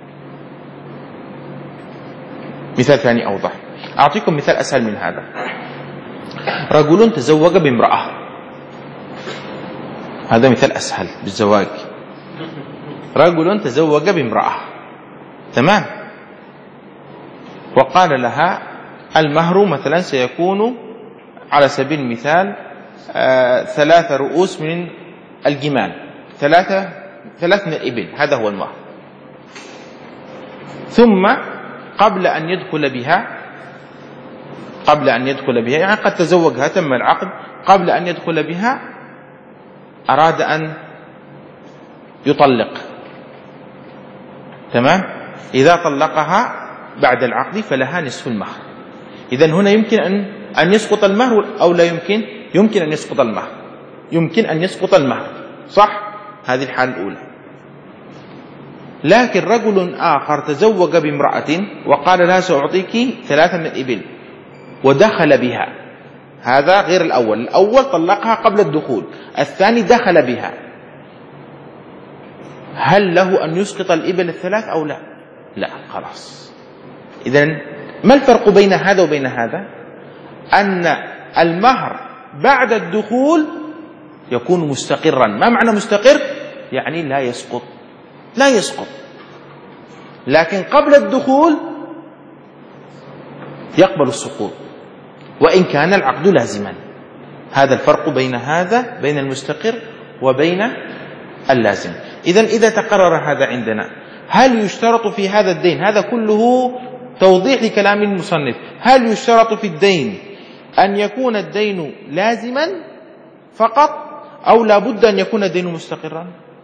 مثال ثاني أوضح. أعطيكم مثال أسهل من هذا. رجل تزوج بامرأة، هذا مثال أسهل بالزواج. رجل تزوج بامرأة، تمام، وقال لها المهر مثلا سيكون على سبيل المثال آه ثلاثة رؤوس من الجمال، ثلاثة ثلاث من الإبل، هذا هو المهر. ثم قبل أن يدخل بها قبل أن يدخل بها يعني قد تزوجها، تم العقد، قبل أن يدخل بها أراد أن يطلق. تمام؟ إذا طلقها بعد العقد فلها نصف المهر. إذن هنا يمكن أن أن يسقط المهر أو لا يمكن؟ يمكن أن يسقط المهر، يمكن أن يسقط المهر، صح؟ هذه الحالة الأولى. لكن رجل آخر تزوج بامرأة وقال لها سأعطيك ثلاثة من الإبل ودخل بها، هذا غير الأول. الأول طلقها قبل الدخول، الثاني دخل بها. هل له أن يسقط الإبل الثلاث أو لا؟ لا، خلاص. إذن ما الفرق بين هذا وبين هذا؟ أن المهر بعد الدخول يكون مستقرا. ما معنى مستقر؟ يعني لا يسقط، لا يسقط. لكن قبل الدخول يقبل السقوط وإن كان العقد لازما. هذا الفرق بين هذا، بين المستقر وبين اللازم. إذن إذا تقرر هذا عندنا، هل يشترط في هذا الدين، هذا كله توضيح لكلام المصنف، هل يشترط في الدين أن يكون الدين لازما فقط أو لا بد أن يكون الدين مستقرا؟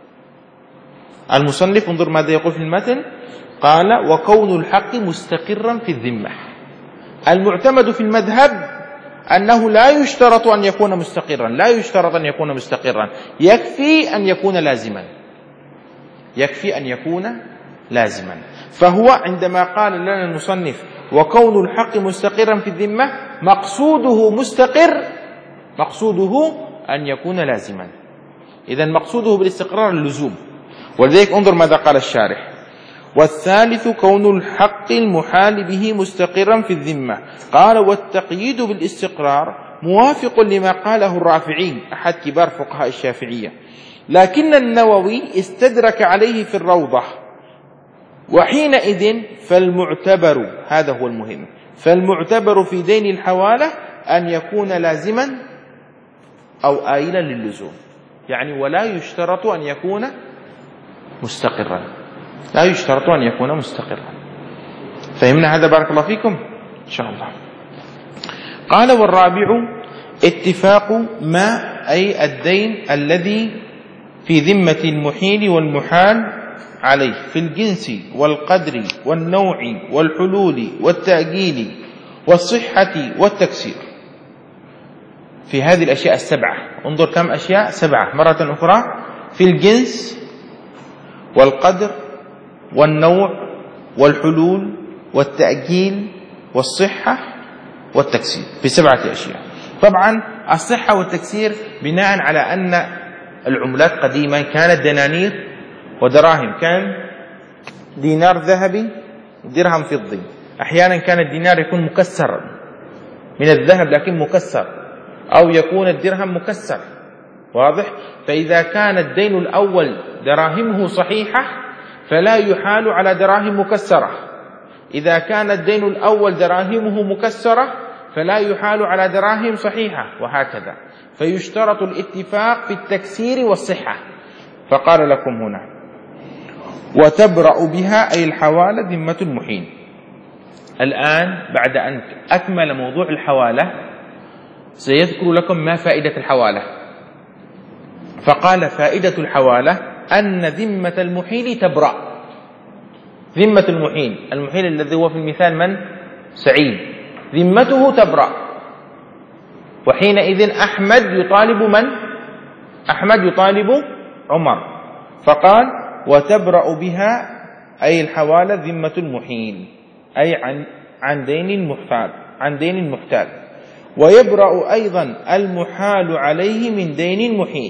المصنف انظر ماذا يقول في المتن، قال وكون الحق مستقرا في الذمة. المعتمد في المذهب أنه لا يشترط أن يكون مستقرا، لا يشترط أن يكون مستقرا، يكفي أن يكون لازما، يكفي أن يكون لازما. فهو عندما قال لنا المصنف وكون الحق مستقرا في الذمة، مقصوده مستقر، مقصوده أن يكون لازما. إذن مقصوده بالاستقرار اللزوم. ولذلك انظر ماذا قال الشارح، والثالث كون الحق المحال به مستقرا في الذمة. قال والتقييد بالاستقرار موافق لما قاله الرافعي أحد كبار فقهاء الشافعية، لكن النووي استدرك عليه في الروضة. وحينئذ فالمعتبر، هذا هو المهم، فالمعتبر في دين الحوالة أن يكون لازما أو آيلا للزوم، يعني ولا يشترط أن يكون مستقرا، لا يشترط أن يكون مستقرا. فهمنا هذا؟ بارك الله فيكم إن شاء الله. قال والرابع اتفاق ما أي الدين الذي في ذمة المحيل والمحال عليه في الجنس والقدر والنوع والحلول والتأجيل والصحة والتكسير. في هذه الأشياء السبعة، انظر كم أشياء، سبعة مرة أخرى، في الجنس والقدر والنوع والحلول والتأجيل والصحة والتكسير، في سبعة أشياء. طبعا الصحة والتكسير بناء على أن العملات قديمة كانت دنانير ودراهم، كان دينار ذهبي ودرهم فضي. أحيانا كان الدينار يكون مكسر من الذهب لكن مكسر، أو يكون الدرهم مكسر. واضح؟ فإذا كان الدين الأول دراهمه صحيحة فلا يحال على دراهم مكسرة، إذا كان الدين الأول دراهمه مكسرة فلا يحال على دراهم صحيحة، وهكذا. فيشترط الاتفاق في التكسير والصحة. فقال لكم هنا: وتبرأ بها أي الحوالة ذمة المحيل. الآن بعد أن أكمل موضوع الحوالة سيذكر لكم ما فائدة الحوالة. فقال: فائدة الحوالة أن ذمة المحيل تبرأ. ذمة المحيل، المحيل الذي هو في المثال من؟ سعيد، ذمته تبرأ. وحينئذ أحمد يطالب من؟ أحمد يطالب عمر. فقال: وتبرأ بها أي الحوالة ذمة المحيل، أي عن عن دين المحتال، عن دين المحتال. ويبرأ أيضا المحال عليه من دين المحيل.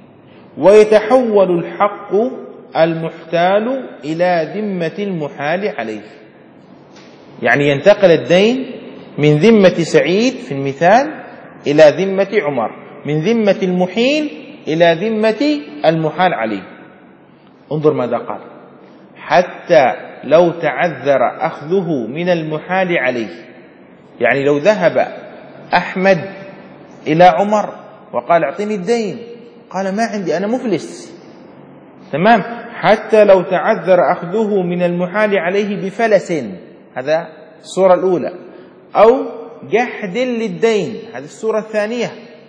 ويتحول الحق المحتال إلى ذمة المحال عليه، يعني ينتقل الدين من ذمة سعيد في المثال إلى ذمة عمر، من ذمة المحيل إلى ذمة المحال عليه. انظر ماذا قال: حتى لو تعذر أخذه من المحال عليه، يعني لو ذهب أحمد إلى عمر وقال: اعطني الدين، قال: ما عندي، أنا مفلس. تمام؟ حتى لو تعذر أخذه من المحال عليه بفلس، هذا الصورة الأولى، أو جحد للدين، هذه الصورة الثانية،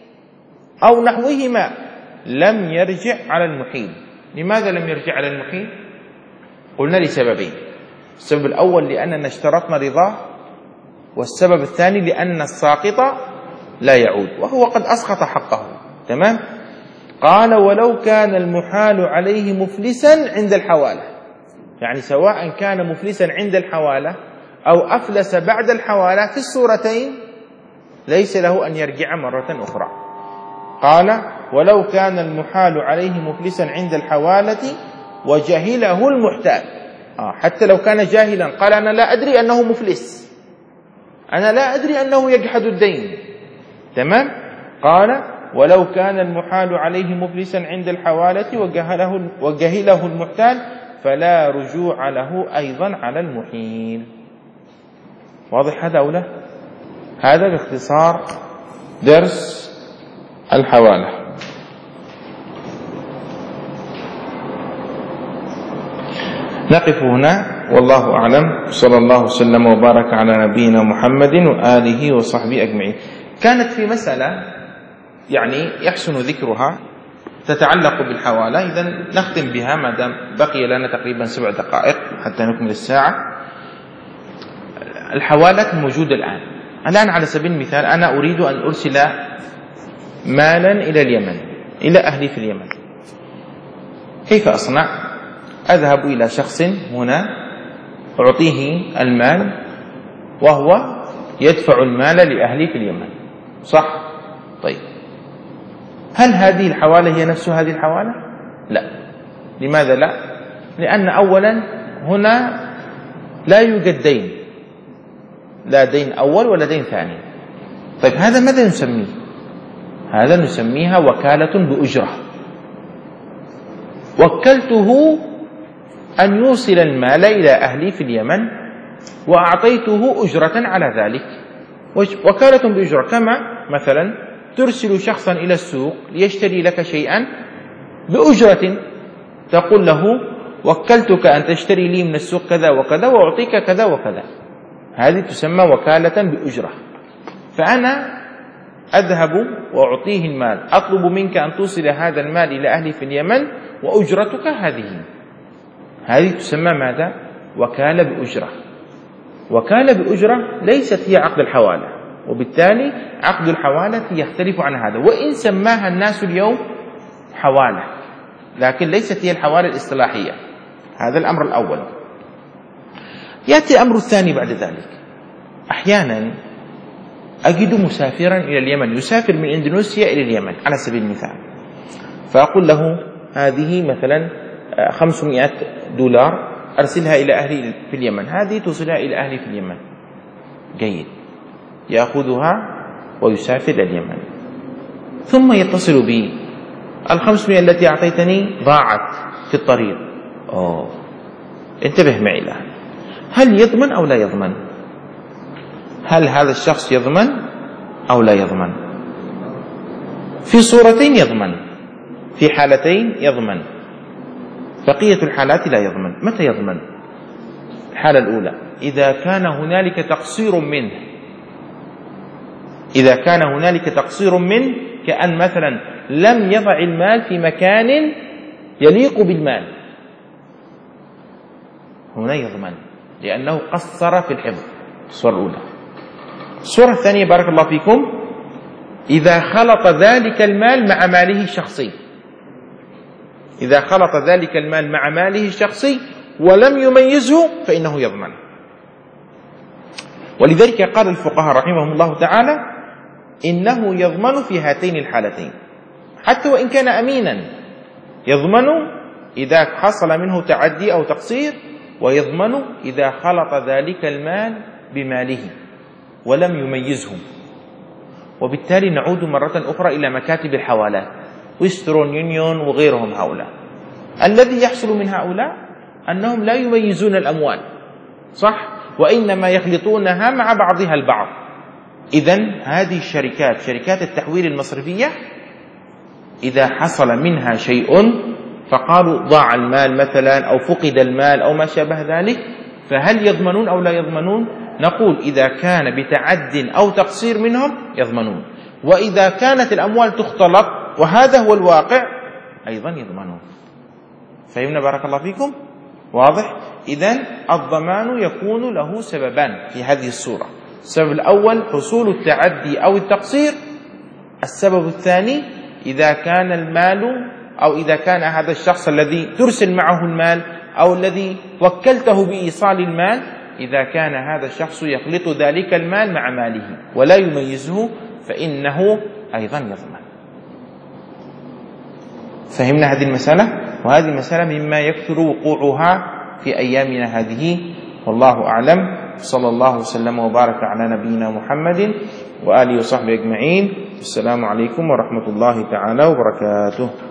أو نحوهما، لم يرجع على المحيل. لماذا لم يرجع على المحيل؟ قلنا لسببين: السبب الأول لأننا اشترطنا رضاه، والسبب الثاني لأن الساقط لا يعود، وهو قد أسقط حقه. تمام؟ قال: ولو كان المحال عليه مفلسا عند الحوالة، يعني سواء كان مفلسا عند الحوالة أو أفلس بعد الحوالة، في الصورتين ليس له أن يرجع مرة أخرى. قال: ولو كان المحال عليه مفلسا عند الحوالة وجهله المحتال. آه حتى لو كان جاهلا، قال: أنا لا أدري أنه مفلس، أنا لا أدري أنه يجحد الدين. تمام؟ قال: ولو كان المحال عليه مفلسا عند الحوالة وجهله, وجهله المحتال فلا رجوع له أيضا على المحيل. واضح هذا أو لا؟ هذا باختصار درس الحوالة. نقف هنا، والله أعلم. صلى الله وسلم وبارك على نبينا محمد وآله وصحبه أجمعين. كانت في مسألة يعني يحسن ذكرها تتعلق بالحوالة، إذا نختم بها ما دام بقي لنا تقريبا سبع دقائق حتى نكمل الساعة. الحوالة موجودة الآن. الآن على سبيل المثال أنا أريد أن أرسل مالا إلى اليمن، إلى أهلي في اليمن. كيف أصنع؟ أذهب إلى شخص هنا أعطيه المال وهو يدفع المال لأهلي في اليمن، صح؟ طيب، هل هذه الحوالة هي نفس هذه الحوالة؟ لا. لماذا لا؟ لأن أولا هنا لا يوجد دين، لا دين أول ولا دين ثاني. طيب، هذا ماذا نسميه؟ هذا نسميها وكالة بأجرة. وكلته أن يوصل المال إلى أهلي في اليمن وأعطيته أجرة على ذلك. وكالة بأجرة، كما مثلا ترسل شخصا إلى السوق ليشتري لك شيئا بأجرة، تقول له: وكلتك أن تشتري لي من السوق كذا وكذا وأعطيك كذا وكذا. هذه تسمى وكالة بأجرة. فأنا أذهب وأعطيه المال، أطلب منك أن توصل هذا المال إلى أهلي في اليمن وأجرتك هذه. هذه تسمى ماذا؟ وكالة بأجرة. وكالة بأجرة ليست هي عقد الحوالة، وبالتالي عقد الحوالة يختلف عن هذا، وإن سماها الناس اليوم حوالة، لكن ليست هي الحوالة الإصطلاحية. هذا الأمر الأول. يأتي الأمر الثاني بعد ذلك. أحيانا أجد مسافرا إلى اليمن، يسافر من إندونيسيا إلى اليمن على سبيل المثال، فأقول له: هذه مثلا خمسمائة دولار، أرسلها إلى أهلي في اليمن، هذه توصلها إلى أهلي في اليمن. جيد، يأخذها ويسافر إلى اليمن. ثم يتصل بي، الخمسمائة التي أعطيتني ضاعت في الطريق. أوه. انتبه معي الآن، هل يضمن أو لا يضمن؟ هل هذا الشخص يضمن أو لا يضمن؟ في صورتين يضمن، في حالتين يضمن، بقية الحالات لا يضمن. متى يضمن؟ الحالة الأولى إذا كان هنالك تقصير منه، إذا كان هنالك تقصير منه، كأن مثلا لم يضع المال في مكان يليق بالمال، هنا يضمن لأنه قصر في الحفظ. الصورة الأولى. الصورة الثانية بارك الله فيكم، إذا خلط ذلك المال مع ماله الشخصي، إذا خلط ذلك المال مع ماله الشخصي ولم يميزه فإنه يضمن. ولذلك قال الفقهاء رحمهم الله تعالى إنه يضمن في هاتين الحالتين، حتى وإن كان أمينا يضمن إذا حصل منه تعدي أو تقصير، ويضمن إذا خلط ذلك المال بماله ولم يميزه. وبالتالي نعود مرة أخرى إلى مكاتب الحوالات، ويسترون يونيون وغيرهم هؤلاء. الذي يحصل من هؤلاء أنهم لا يميزون الأموال، صح، وإنما يخلطونها مع بعضها البعض. إذن هذه الشركات، شركات التحويل المصرفية، إذا حصل منها شيء فقالوا ضاع المال مثلا أو فقد المال أو ما شابه ذلك، فهل يضمنون أو لا يضمنون؟ نقول إذا كان بتعد أو تقصير منهم يضمنون، وإذا كانت الأموال تختلط وهذا هو الواقع أيضا يضمنون. فهمنا بارك الله فيكم؟ واضح؟ إذن الضمان يكون له سببان في هذه الصورة. السبب الأول حصول التعدي أو التقصير، السبب الثاني إذا كان المال أو إذا كان هذا الشخص الذي ترسل معه المال أو الذي وكلته بإيصال المال، إذا كان هذا الشخص يخلط ذلك المال مع ماله ولا يميزه فإنه أيضا يضمن. فهمنا هذه المسألة؟ وهذه المسألة مما يكثر وقوعها في أيامنا هذه، والله أعلم. صلى الله وسلم وبارك على نبينا محمد وآله وصحبه أجمعين. السلام عليكم ورحمة الله تعالى وبركاته.